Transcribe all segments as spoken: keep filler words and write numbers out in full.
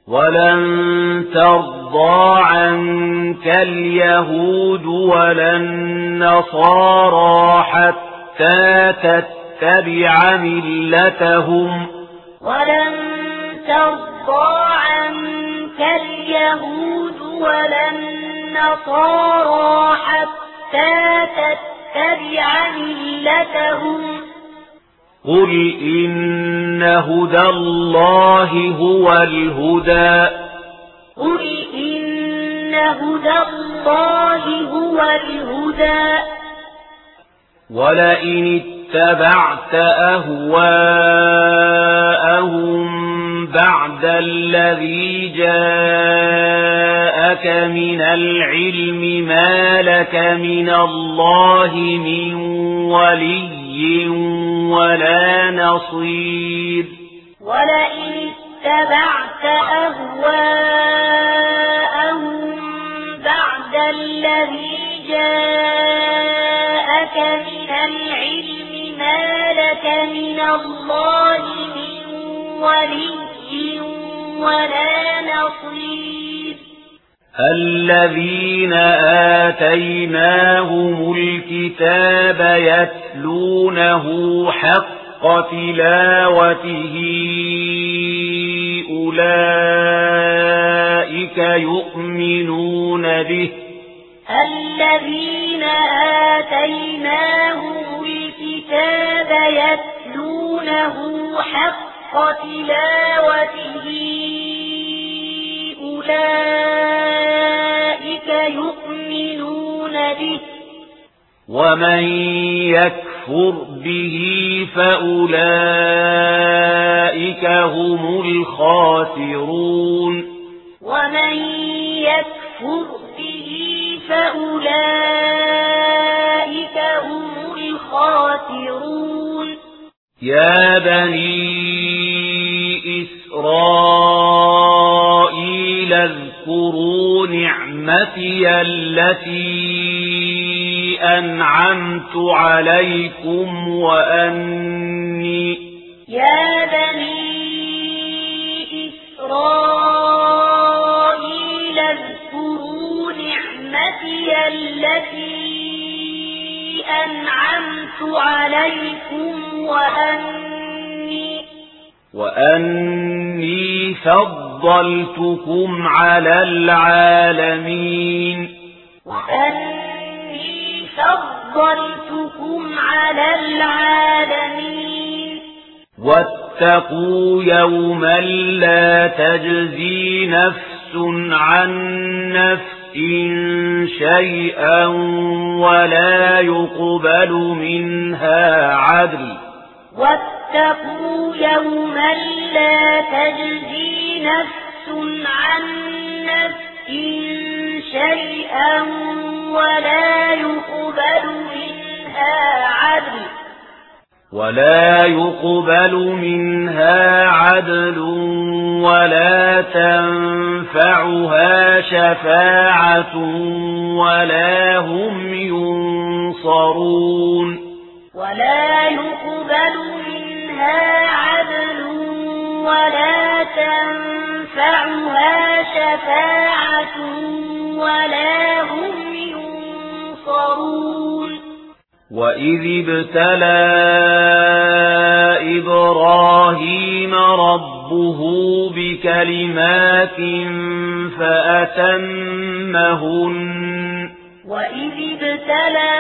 ولن ترضى عنك اليهود ولا النصارى حتى تتبع ملتهم ولن ترضى عنك اليهود ولا النصارى حتى تتبع ملتهم قل إن هدى الله هو الهدى قل إن هدى الله هو الهدى ولئن اتبعت أهواءهم بعد الذي جاءك من العلم ما لك من الله من ولي ولا نصير ولئن اتبعت أهواءهم بعد الذي جاءك من العلم ما لك من الله من ولي ولا نصير الذين آتيناهم الكتاب يتلونه حق تلاوته أولئك يؤمنون به الذين آتيناهم الكتاب يتلونه حق تلاوته أولئك يؤمنون به ومن يكفر به فأولئك هم الخاسرون ومن يكفر به فأولئك هم الخاسرون يا بني إسرائيل اذكروا نعمتي التي أنعمت عليكم وأني يا بني إسرائيل اذكروا نعمتي التي أنعمت عليكم وأني وأني فضلتكم على العالمين وأني فضلتكم على العالمين واتقوا يوما لا تجزي نفس عن نفس شيئا ولا يقبل منها عدل واتقوا يوما لا تجزي نفس عن نفس شيئا ولا يقبل منها عدل ولا يقبل منها عدل ولا تنفعها شفاعة ولا هم ينصرون ولا يقبل منها عدل ولا تنفعها شفاعة ولا هم ينصرون وإذ ابتلى إبراهيم ربه بكلمات فأتمهن وإذ ابتلى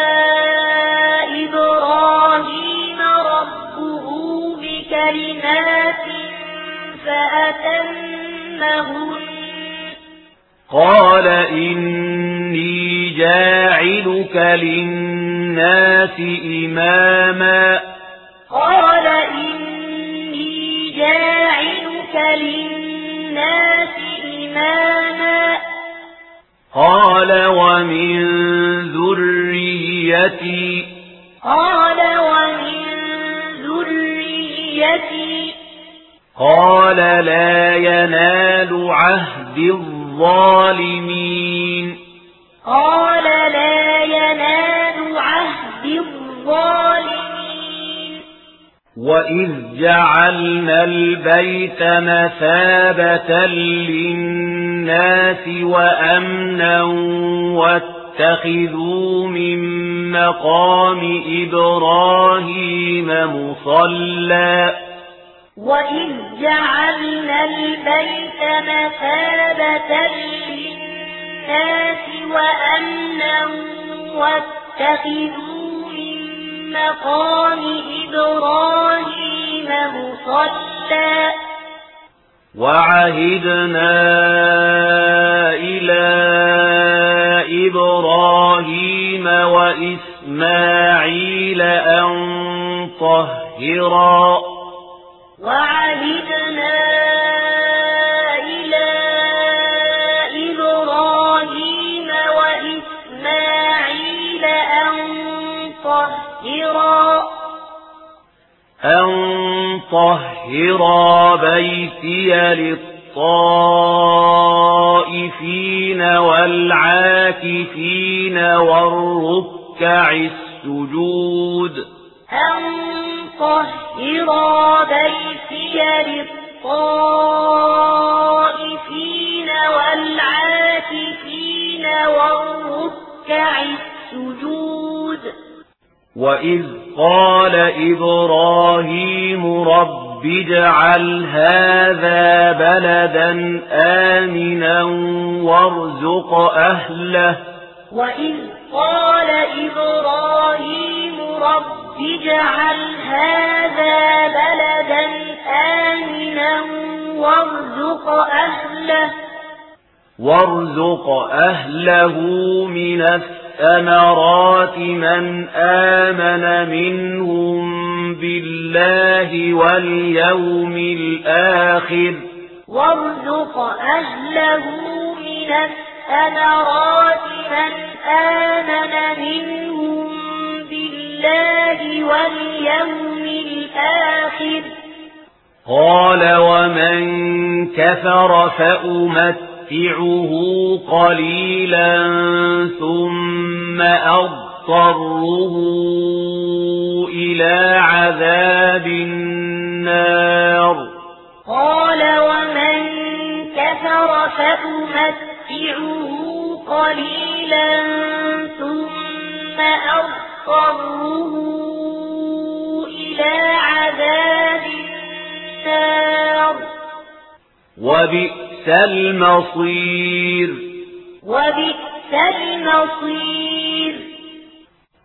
إبراهيم ربه بكلمات فأتمهن قال إني جاعلك للناس إماما قال إني جاعلك للناس إماما قال ومن ذريتي قال ومن ذريتي قال لا ينال عهد الظالمين قال لا ينال عهد الظالمين وإذ جعلنا البيت مثابة للناس وأمنا واتخذوا من مقام إبراهيم مصلى وإذ جعلنا البيت مثابة للناس وأمنا واتخذوا من مقام إبراهيم مصلى وعهدنا إلى إبراهيم وإسماعيل أن طهرا وعهدنا إلى إبراهيم وإسماعيل أن طهرا أن طهرا بيتي للطائفين والعاكفين والركع السجود أن طهرا بيتي للطائفين والعاكفين والركع السجود وإذ قال إبراهيم رب اجعل هذا بلدا آمنا وارزق أهله وإذ قال إبراهيم رب اجعل هذا بلدا آمنا وارزق أهله وارزق أهله من الثمرات من آمن منهم بالله واليوم الآخر وارزق أهله من الثمرات من آمن منهم بالله واليوم الآخر قال ومن كفر فأمتعه قليلا ثم أضطره إلى عذاب النار قال ومن كفر فأمتعه قليلا ثم أضطره إلى عذاب النار وبئس المصير وبئس المصير